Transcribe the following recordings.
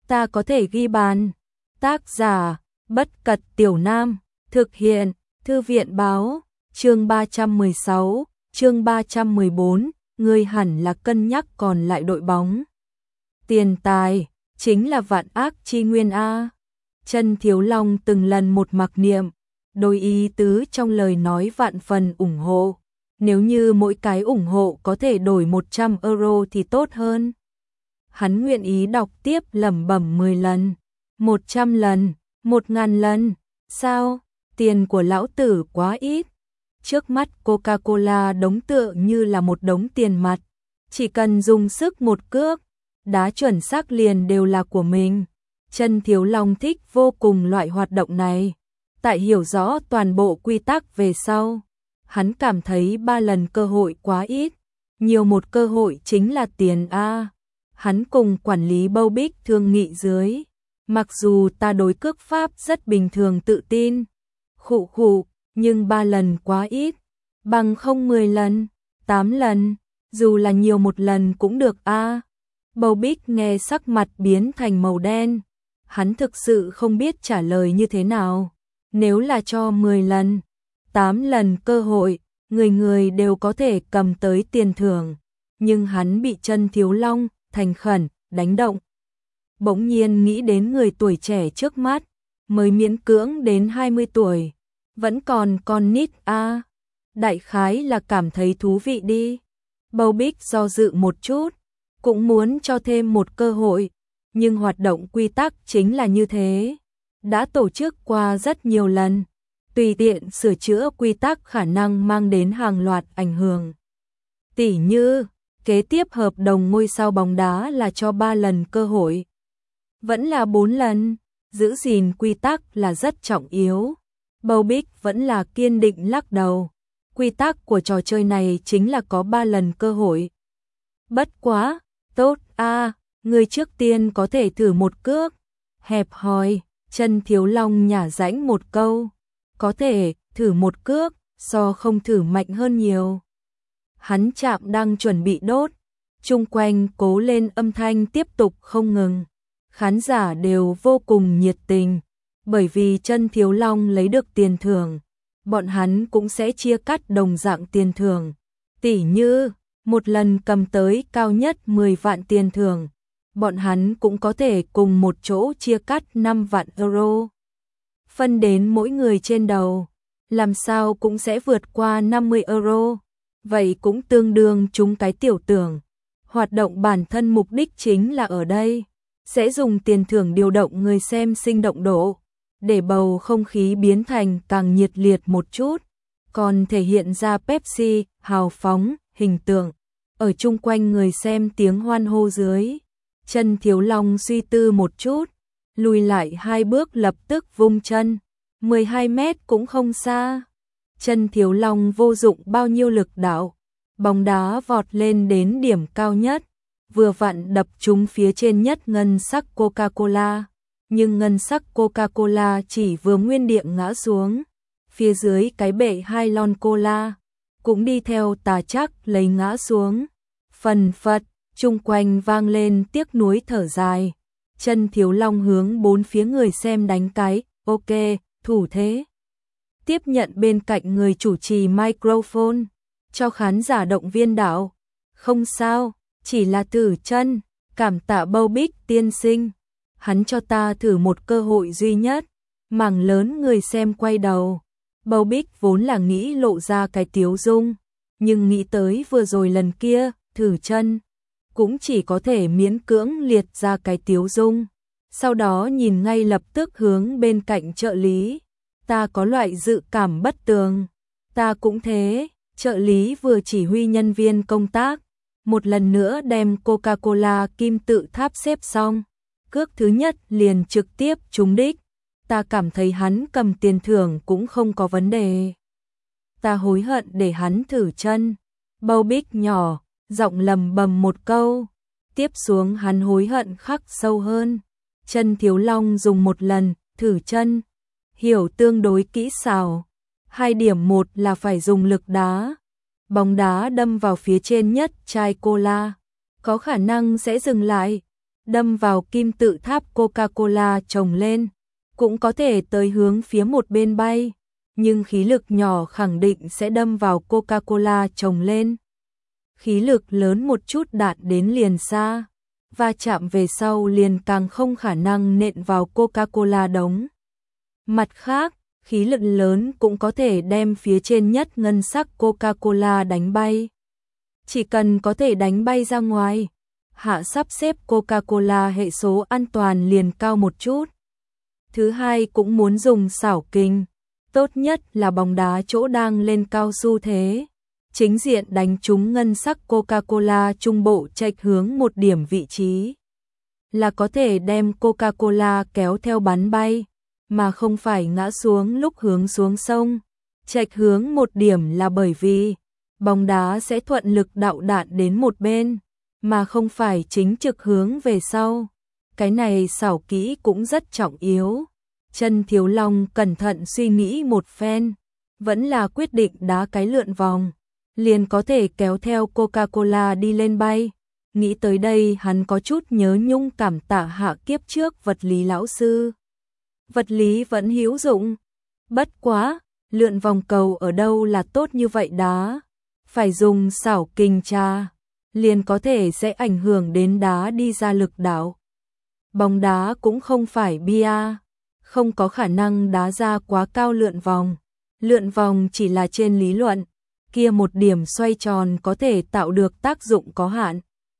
ta có thể ghi bàn. Tác giả, Bất Cật Tiểu Nam, thực hiện, Thư viện báo, chương 316, chương 314, ngươi hẳn là cân nhắc còn lại đội bóng. Tiền tài, chính là vạn ác chi nguyên a. Chân Thiếu Long từng lần một mặc niệm, đôi ý tứ trong lời nói vạn phần ủng hộ. Nếu như mỗi cái ủng hộ có thể đổi 100 euro thì tốt hơn. Hắn nguyện ý đọc tiếp lẩm bẩm 10 lần, 100 lần, 1000 lần. Sao? Tiền của lão tử quá ít. Trước mắt Coca-Cola đống tựa như là một đống tiền mặt. Chỉ cần dùng sức một cước, đá chuẩn xác liền đều là của mình. Chân Thiếu Long thích vô cùng loại hoạt động này. Tại hiểu rõ toàn bộ quy tắc về sau, hắn cảm thấy 3 lần cơ hội quá ít. Nhiều một cơ hội chính là tiền a. Hắn cùng quản lý Bowbic thương nghị dưới. Mặc dù ta đối cước pháp rất bình thường tự tin, khụ khụ, nhưng 3 lần quá ít. Bằng không 10 lần, 8 lần, dù là nhiều một lần cũng được a. Bowbic nghe sắc mặt biến thành màu đen. Hắn thực sự không biết trả lời như thế nào. Nếu là cho 10 lần, 8 lần cơ hội, người người đều có thể cầm tới tiền thưởng. Nhưng hắn bị Chân Thiếu Long thành khẩn đánh động. Bỗng nhiên nghĩ đến người tuổi trẻ trước mắt, mới miễn cưỡng đến 20 tuổi, vẫn còn con nít a. Đại khái là cảm thấy thú vị đi. Bowbic do dự một chút, cũng muốn cho thêm một cơ hội, nhưng hoạt động quy tắc chính là như thế. Đã tổ chức qua rất nhiều lần, tùy tiện sửa chữa quy tắc khả năng mang đến hàng loạt ảnh hưởng. Tỉ như, kế tiếp hợp đồng ngôi sao bóng đá là cho 3 lần cơ hội. Vẫn là 4 lần, giữ gìn quy tắc là rất trọng yếu. Bowbic vẫn là kiên định lắc đầu. Quy tắc của trò chơi này chính là có 3 lần cơ hội. Bất quá, tốt a, người trước tiên có thể thử một cước. Hẹp hòi, Chân Thiếu Long nhả rãnh một câu. Có thể, thử một cước, so không thử mạnh hơn nhiều. Hắn chạm đang chuẩn bị đốt. Chung quanh cố lên âm thanh tiếp tục không ngừng. Khán giả đều vô cùng nhiệt tình. Bởi vì Chân Thiếu Long lấy được tiền thưởng, bọn hắn cũng sẽ chia cắt đồng dạng tiền thưởng. Tỉ như, một lần cầm tới cao nhất 10 vạn tiền thưởng, bọn hắn cũng có thể cùng một chỗ chia cắt 5 vạn euro. Phân đến mỗi người trên đầu, làm sao cũng sẽ vượt qua 50 euro. Vậy cũng tương đương chúng cái tiểu tưởng. Hoạt động bản thân mục đích chính là ở đây, sẽ dùng tiền thưởng điều động người xem sinh động độ, để bầu không khí biến thành càng nhiệt liệt một chút, còn thể hiện ra Pepsi hào phóng hình tượng ở chung quanh người xem tiếng hoan hô dưới. Chân Thiếu Long suy tư một chút, lùi lại 2 bước lập tức vung chân, 12 mét cũng không xa. Chân Thiếu Long vô dụng bao nhiêu lực đạo, bóng đá vọt lên đến điểm cao nhất, vừa vặn đập trúng phía trên nhất ngân sắc Coca-Cola. Nhưng ngân sắc Coca-Cola chỉ vừa nguyên địa ngã xuống, phía dưới cái bệ 2 lon cola cũng đi theo tà chắc lấy ngã xuống. Phần phật, chung quanh vang lên tiếc nuối thở dài. Chân Thiếu Long hướng 4 phía người xem đánh cái ok, thủ thế. Tiếp nhận bên cạnh người chủ trì microphone, cho khán giả động viên đạo. Không sao, chỉ là thử chân, cảm tạ Bowbic tiên sinh. Hắn cho ta thử một cơ hội duy nhất. Mảng lớn người xem quay đầu. Bowbic vốn là nghĩ lộ ra cái tiếu dung, nhưng nghĩ tới vừa rồi lần kia, thử chân, cũng chỉ có thể miễn cưỡng liệt ra cái tiếu dung. Sau đó nhìn ngay lập tức hướng bên cạnh trợ lý. Ta có loại dự cảm bất tường. Ta cũng thế. Trợ lý vừa chỉ huy nhân viên công tác, một lần nữa đem Coca-Cola kim tự tháp xếp xong. Cước thứ nhất liền trực tiếp trúng đích. Ta cảm thấy hắn cầm tiền thưởng cũng không có vấn đề. Ta hối hận để hắn thử chân. Bowbic nhỏ, giọng lầm bầm một câu. Tiếp xuống hắn hối hận khắc sâu hơn. Chân Thiếu Long dùng một lần, thử chân. Hiểu tương đối kỹ xảo. 2 điểm, một là phải dùng lực đá. Bóng đá đâm vào phía trên nhất chai cola, có khả năng sẽ dừng lại. đâm vào kim tự tháp Coca-Cola trồng lên, cũng có thể tới hướng phía một bên bay, nhưng khí lực nhỏ khẳng định sẽ đâm vào Coca-Cola trồng lên. Khí lực lớn một chút đạn đến liền xa, va chạm về sau liền càng không khả năng nện vào Coca-Cola đống. Mặt khác, khí lực lớn cũng có thể đem phía trên nhất ngân sắc Coca-Cola đánh bay. Chỉ cần có thể đánh bay ra ngoài, hạ sắp xếp Coca-Cola hệ số an toàn liền cao một chút. Thứ hai cũng muốn dùng xảo kình, tốt nhất là bóng đá chỗ đang lên cao xu thế. Chính diện đánh trúng ngân sắc Coca-Cola trung bộ chệch hướng một điểm vị trí. Là có thể đem Coca-Cola kéo theo bắn bay, mà không phải ngã xuống lúc hướng xuống sông. Chệch hướng một điểm là bởi vì bóng đá sẽ thuận lực đạo đạn đến một bên, mà không phải chính trực hướng về sau. Cái này xảo kỹ cũng rất trọng yếu. Chân Thiếu Long cẩn thận suy nghĩ một phen, vẫn là quyết định đá cái lượn vòng, liền có thể kéo theo Coca-Cola đi lên bay. Nghĩ tới đây hắn có chút nhớ nhung cảm tạ hạ kiếp trước vật lý lão sư. Vật lý vẫn hữu dụng. Bất quá, lượn vòng cầu ở đâu là tốt như vậy đá. Phải dùng xảo kình tra, liền có thể sẽ ảnh hưởng đến đá đi ra lực đạo. Bóng đá cũng không phải bia, không có khả năng đá ra quá cao lượn vòng. Lượn vòng chỉ là trên lý luận, kia một điểm xoay tròn có thể tạo được tác dụng có hạn.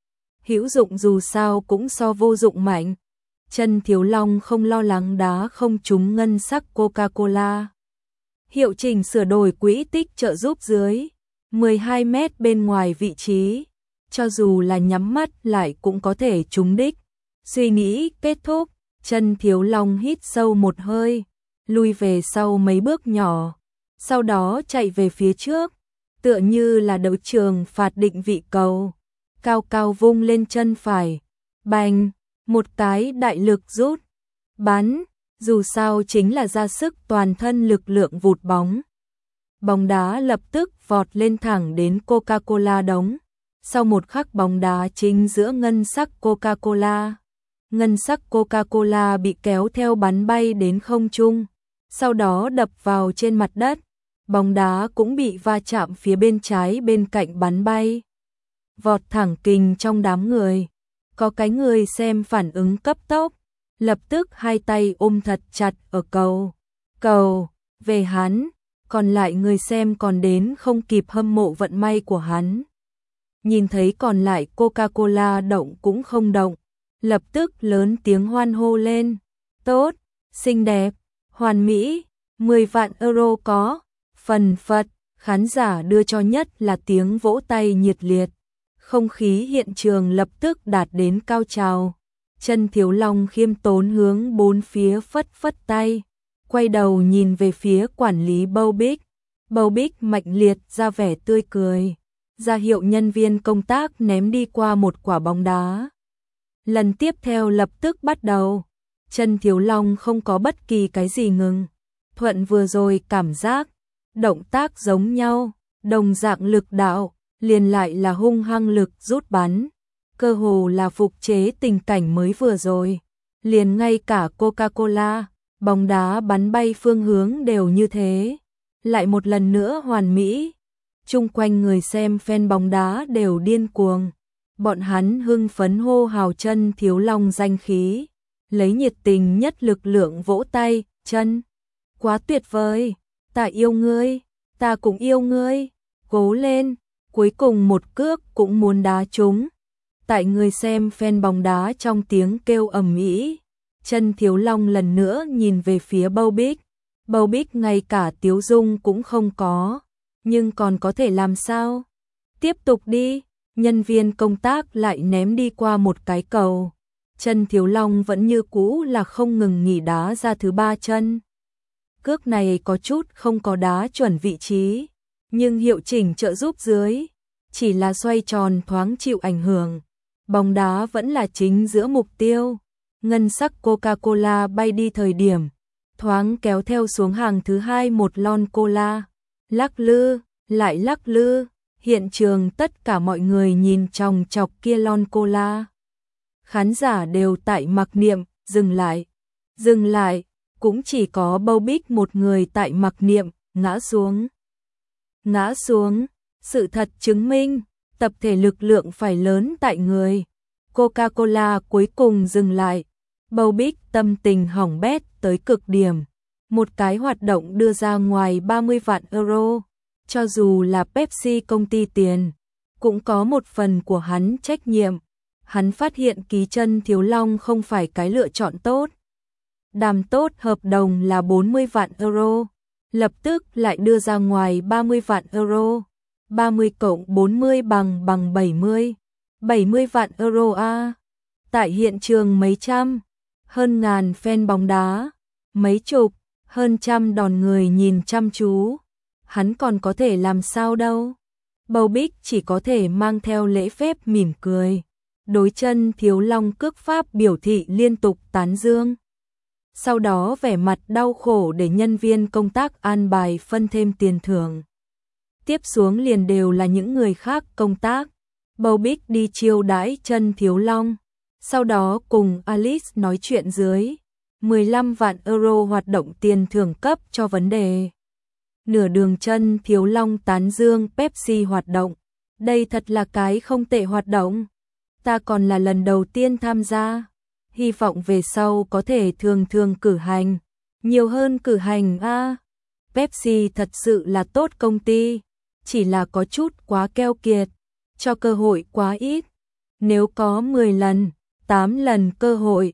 Hữu dụng dù sao cũng so vô dụng mạnh. Chân Thiếu Long không lo lắng đá không trúng ngân sắc Coca-Cola. Hiệu chỉnh sửa đổi quỹ tích trợ giúp dưới 12 mét bên ngoài vị trí, cho dù là nhắm mắt lại cũng có thể trúng đích. Suy nghĩ kết thúc, Chân Thiếu Long hít sâu một hơi, lui về sau mấy bước nhỏ, sau đó chạy về phía trước, tựa như là đấu trường phạt định vị cầu, cao cao vung lên chân phải, bành, một cái đại lực rút, bắn, dù sao chính là ra sức toàn thân lực lượng vụt bóng. Bóng đá lập tức vọt lên thẳng đến Coca-Cola đống, sau một khắc bóng đá chính giữa ngân sắc Coca-Cola. Ngân sắc Coca-Cola bị kéo theo bắn bay đến không trung, sau đó đập vào trên mặt đất, bóng đá cũng bị va chạm phía bên trái bên cạnh bắn bay. Vọt thẳng kình trong đám người, có cái người xem phản ứng cấp tốc, lập tức hai tay ôm thật chặt ở cầu về hắn, còn lại người xem còn đến không kịp hâm mộ vận may của hắn. Nhìn thấy còn lại Coca-Cola động cũng không động, lập tức lớn tiếng hoan hô lên. Tốt, xinh đẹp, hoàn mỹ, 10 vạn euro có, phần phật, khán giả đưa cho nhất là tiếng vỗ tay nhiệt liệt. Không khí hiện trường lập tức đạt đến cao trào. Chân Thiếu Long khiêm tốn hướng bốn phía phất phất tay, quay đầu nhìn về phía quản lý Bâu Bích. Bâu Bích mạnh liệt ra vẻ tươi cười, ra hiệu nhân viên công tác ném đi qua một quả bóng đá. Lần tiếp theo lập tức bắt đầu. Chân Thiếu Long không có bất kỳ cái gì ngừng. Thuận vừa rồi cảm giác, động tác giống nhau, đồng dạng lực đạo, liền lại là hung hăng lực rút bắn. Cơ hồ là phục chế tình cảnh mới vừa rồi. Liền ngay cả Coca-Cola, bóng đá bắn bay phương hướng đều như thế. Lại một lần nữa hoàn mỹ. Chung quanh người xem fan bóng đá đều điên cuồng. Bọn hắn hưng phấn hô hào Chân Thiếu Long danh khí, lấy nhiệt tình nhất lực lượng vỗ tay. Chân, quá tuyệt vời, ta yêu ngươi, ta cũng yêu ngươi, cố lên, cuối cùng một cước cũng muốn đá trúng. Tại người xem fan bóng đá trong tiếng kêu ầm ĩ, Chân Thiếu Long lần nữa nhìn về phía Bâu Bích. Bâu Bích ngay cả tiếu dung cũng không có, nhưng còn có thể làm sao? Tiếp tục đi. Nhân viên công tác lại ném đi qua một cái cầu. Chân Thiếu Long vẫn như cũ là không ngừng nghỉ đá ra thứ ba chân. Cước này có chút không có đá chuẩn vị trí, nhưng hiệu chỉnh trợ giúp dưới, chỉ là xoay tròn thoáng chịu ảnh hưởng. Bóng đá vẫn là chính giữa mục tiêu. Ngân sắc Coca-Cola bay đi thời điểm, thoáng kéo theo xuống hàng thứ hai một lon cola. Lắc lư, lại lắc lư. Hiện trường tất cả mọi người nhìn chòng chọc kia lon cola. khán giả đều tại mặc niệm, dừng lại, cũng chỉ có Bầu Bích một người tại mặc niệm, ngã xuống, sự thật chứng minh, tập thể lực lượng phải lớn tại người. Coca-Cola cuối cùng dừng lại, Bầu Bích tâm tình hỏng bét tới cực điểm. Một cái hoạt động đưa ra ngoài 30 vạn euro, cho dù là Pepsi công ty tiền, cũng có một phần của hắn trách nhiệm. Hắn phát hiện ký chân Thiếu Long không phải cái lựa chọn tốt. Đàm tốt hợp đồng là 40 vạn euro, lập tức lại đưa ra ngoài 30 vạn euro. 30 cộng 40 bằng 70. 70 vạn euro a. Tại hiện trường mấy trăm, hơn ngàn fan bóng đá, mấy chục, hơn trăm đòn người nhìn chăm chú. Hắn còn có thể làm sao đâu. Bầu Bích chỉ có thể mang theo lễ phép mỉm cười. Đối chân Thiếu Long cước pháp biểu thị liên tục tán dương. Sau đó vẻ mặt đau khổ để nhân viên công tác an bài phân thêm tiền thưởng. Tiếp xuống liền đều là những người khác công tác. Bầu Bích đi chiêu đãi chân Thiếu Long. Sau đó cùng Alice nói chuyện dưới 15 vạn euro hoạt động tiền thưởng cấp cho vấn đề. Nửa đường chân Thiếu Long tán dương Pepsi hoạt động. Đây thật là cái không tệ hoạt động. Ta còn là lần đầu tiên tham gia. Hy vọng về sau có thể thường thường cử hành. Nhiều hơn cử hành a. Pepsi thật sự là tốt công ty. Chỉ là có chút quá keo kiệt. Cho cơ hội quá ít. Nếu có 10 lần, 8 lần cơ hội,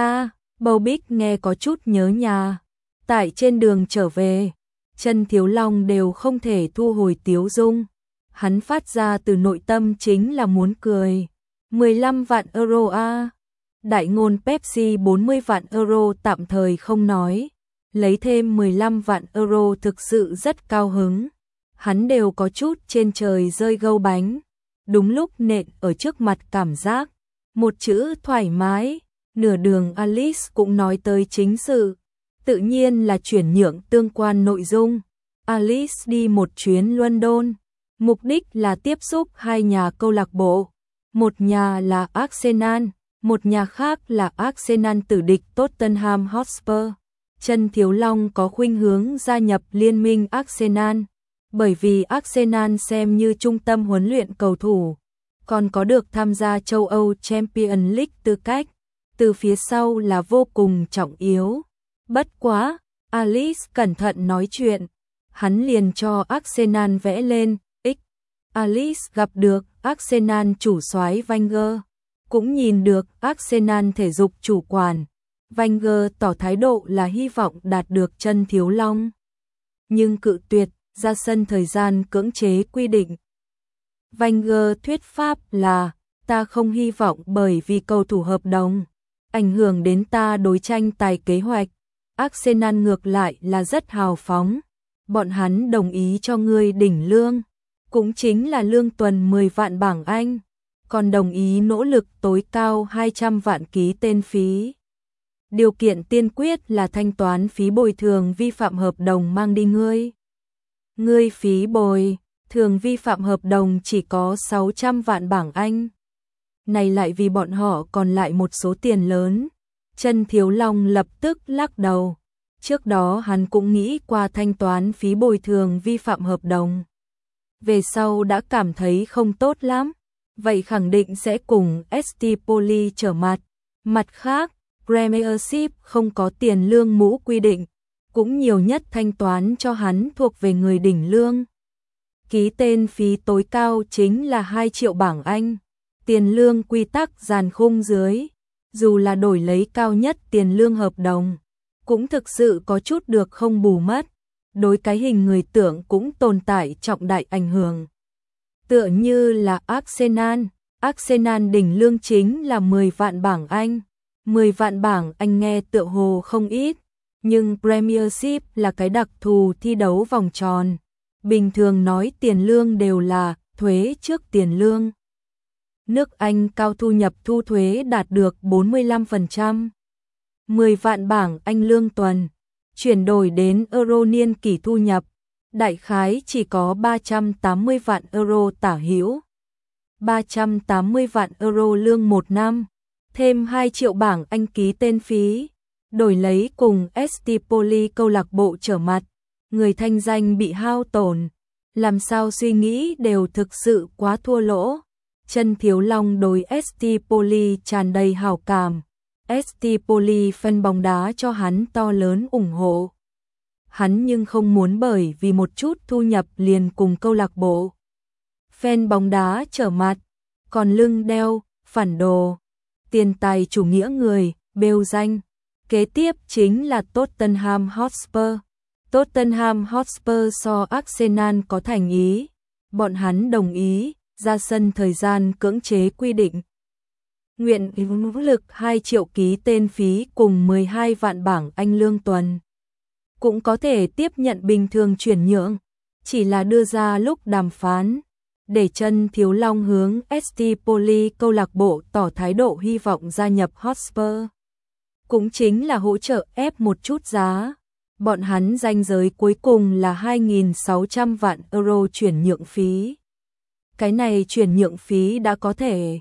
Bầu Bích nghe có chút nhớ nhà. Tại trên đường trở về, chân Thiếu Long đều không thể thu hồi tiếu dung. Hắn phát ra từ nội tâm chính là muốn cười. 15 vạn euro a. Đại ngôn Pepsi 40 vạn euro tạm thời không nói. Lấy thêm 15 vạn euro thực sự rất cao hứng. Hắn đều có chút trên trời rơi gâu bánh. Đúng lúc nện ở trước mặt cảm giác. Một chữ thoải mái. Nửa đường Alice cũng nói tới chính sự. Tự nhiên là chuyển nhượng tương quan nội dung. Alice đi một chuyến London. Mục đích là tiếp xúc hai nhà câu lạc bộ. Một nhà là Arsenal, một nhà khác là Arsenal tử địch Tottenham Hotspur. Chân Thiếu Long có khuynh hướng gia nhập liên minh Arsenal, bởi vì Arsenal xem như trung tâm huấn luyện cầu thủ, còn có được tham gia châu Âu Champions League tư cách, từ phía sau là vô cùng trọng yếu. Bất quá, Alice cẩn thận nói chuyện, hắn liền cho Arsenal vẽ lên X. Alice gặp được Arsenal chủ soái Wenger, cũng nhìn được Arsenal thể dục chủ quản. Wenger tỏ thái độ là hy vọng đạt được chân Thiếu Long, nhưng cự tuyệt ra sân thời gian cưỡng chế quy định. Wenger thuyết pháp là, ta không hy vọng bởi vì cầu thủ hợp đồng ảnh hưởng đến ta đối tranh tài kế hoạch. Arsenal ngược lại là rất hào phóng, bọn hắn đồng ý cho ngươi đỉnh lương, cũng chính là lương tuần 10 vạn bảng Anh, còn đồng ý nỗ lực tối cao 200 vạn ký tên phí. Điều kiện tiên quyết là thanh toán phí bồi thường vi phạm hợp đồng mang đi ngươi phí bồi thường vi phạm hợp đồng chỉ có 600 vạn bảng Anh. Này lại vì bọn họ còn lại một số tiền lớn. Chân Thiếu Long lập tức lắc đầu. Trước đó hắn cũng nghĩ qua thanh toán phí bồi thường vi phạm hợp đồng. Về sau đã cảm thấy không tốt lắm. Vậy khẳng định sẽ cùng ST Poli trở mặt. Mặt khác, Premiership không có tiền lương mũ quy định, cũng nhiều nhất thanh toán cho hắn thuộc về người đỉnh lương. Ký tên phí tối cao chính là 2 triệu bảng Anh. Tiền lương quy tắc dàn khung dưới, dù là đổi lấy cao nhất tiền lương hợp đồng, cũng thực sự có chút được không bù mất. Đối cái hình người tưởng cũng tồn tại trọng đại ảnh hưởng. Tựa như là Arsenal đỉnh lương chính là 10 vạn bảng Anh. 10 vạn bảng Anh nghe tựa hồ không ít, nhưng Premiership là cái đặc thù thi đấu vòng tròn. Bình thường nói tiền lương đều là thuế trước tiền lương. Nước Anh cao thu nhập thu thuế đạt được 45%. 10 vạn bảng Anh lương tuần, chuyển đổi đến euro niên kỷ thu nhập, đại khái chỉ có 380 vạn euro tả hữu. 380 vạn euro lương một năm, thêm 2 triệu bảng Anh ký tên phí, đổi lấy cùng Stipoli câu lạc bộ trở mặt, người thanh danh bị hao tổn, làm sao suy nghĩ đều thực sự quá thua lỗ. Chân Thiếu Long đối Stipoli tràn đầy hảo cảm, Stipoli fan bóng đá cho hắn to lớn ủng hộ. Hắn nhưng không muốn bởi vì một chút thu nhập liền cùng câu lạc bộ fan bóng đá trở mặt, còn lưng đeo phản đồ, tiền tài chủ nghĩa người, bêu danh. Kế tiếp chính là Tottenham Hotspur. Tottenham Hotspur so Arsenal có thành ý, bọn hắn đồng ý ra sân thời gian cưỡng chế quy định. Nguyện lực 2 triệu ký tên phí cùng 12 vạn bảng Anh lương tuần. Cũng có thể tiếp nhận bình thường chuyển nhượng, chỉ là đưa ra lúc đàm phán, để Chân Thiếu Long hướng Stipoli câu lạc bộ tỏ thái độ hy vọng gia nhập Hotspur. Cũng chính là hỗ trợ ép một chút giá. Bọn hắn ranh giới cuối cùng là 2.600 vạn euro chuyển nhượng phí. Cái này chuyển nhượng phí đã có thể.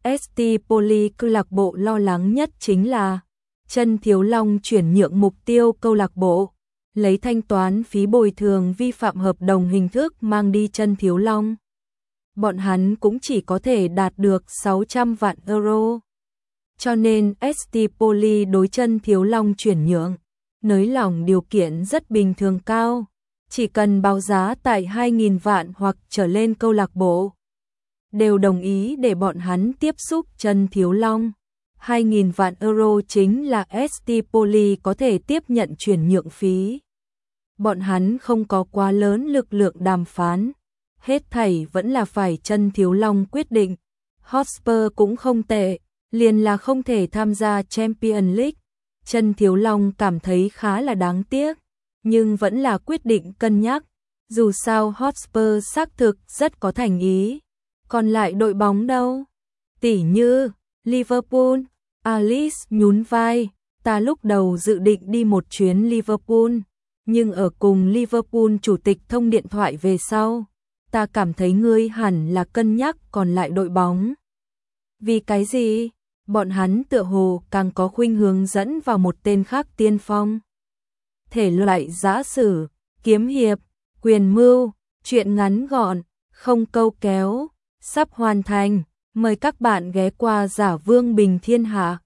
Stipoli câu lạc bộ lo lắng nhất chính là Chân Thiếu Long chuyển nhượng mục tiêu câu lạc bộ, lấy thanh toán phí bồi thường vi phạm hợp đồng hình thức mang đi Chân Thiếu Long. Bọn hắn cũng chỉ có thể đạt được 600 vạn euro. Cho nên Stipoli đối Chân Thiếu Long chuyển nhượng, nới lỏng điều kiện rất bình thường cao, chỉ cần báo giá tại 2.000 vạn hoặc trở lên câu lạc bộ đều đồng ý để bọn hắn tiếp xúc Chân Thiếu Long. 2.000 vạn euro chính là Stipoli có thể tiếp nhận chuyển nhượng phí. Bọn hắn không có quá lớn lực lượng đàm phán, hết thảy vẫn là phải Chân Thiếu Long quyết định. Hotspur cũng không tệ, liền là không thể tham gia Champions League. Chân Thiếu Long cảm thấy khá là đáng tiếc, nhưng vẫn là quyết định cân nhắc. Dù sao Hotspur xác thực rất có thành ý. Còn lại đội bóng đâu? Tỉ như Liverpool. Alice nhún vai, ta lúc đầu dự định đi một chuyến Liverpool, nhưng ở cùng Liverpool chủ tịch thông điện thoại về sau, ta cảm thấy ngươi hẳn là cân nhắc còn lại đội bóng. Vì cái gì? Bọn hắn tựa hồ càng có khuynh hướng dẫn vào một tên khác tiên phong. Thể loại giã sử, kiếm hiệp, quyền mưu, truyện ngắn gọn, không câu kéo, sắp hoàn thành. Mời các bạn ghé qua Giả Vương Bình Thiên Hạ.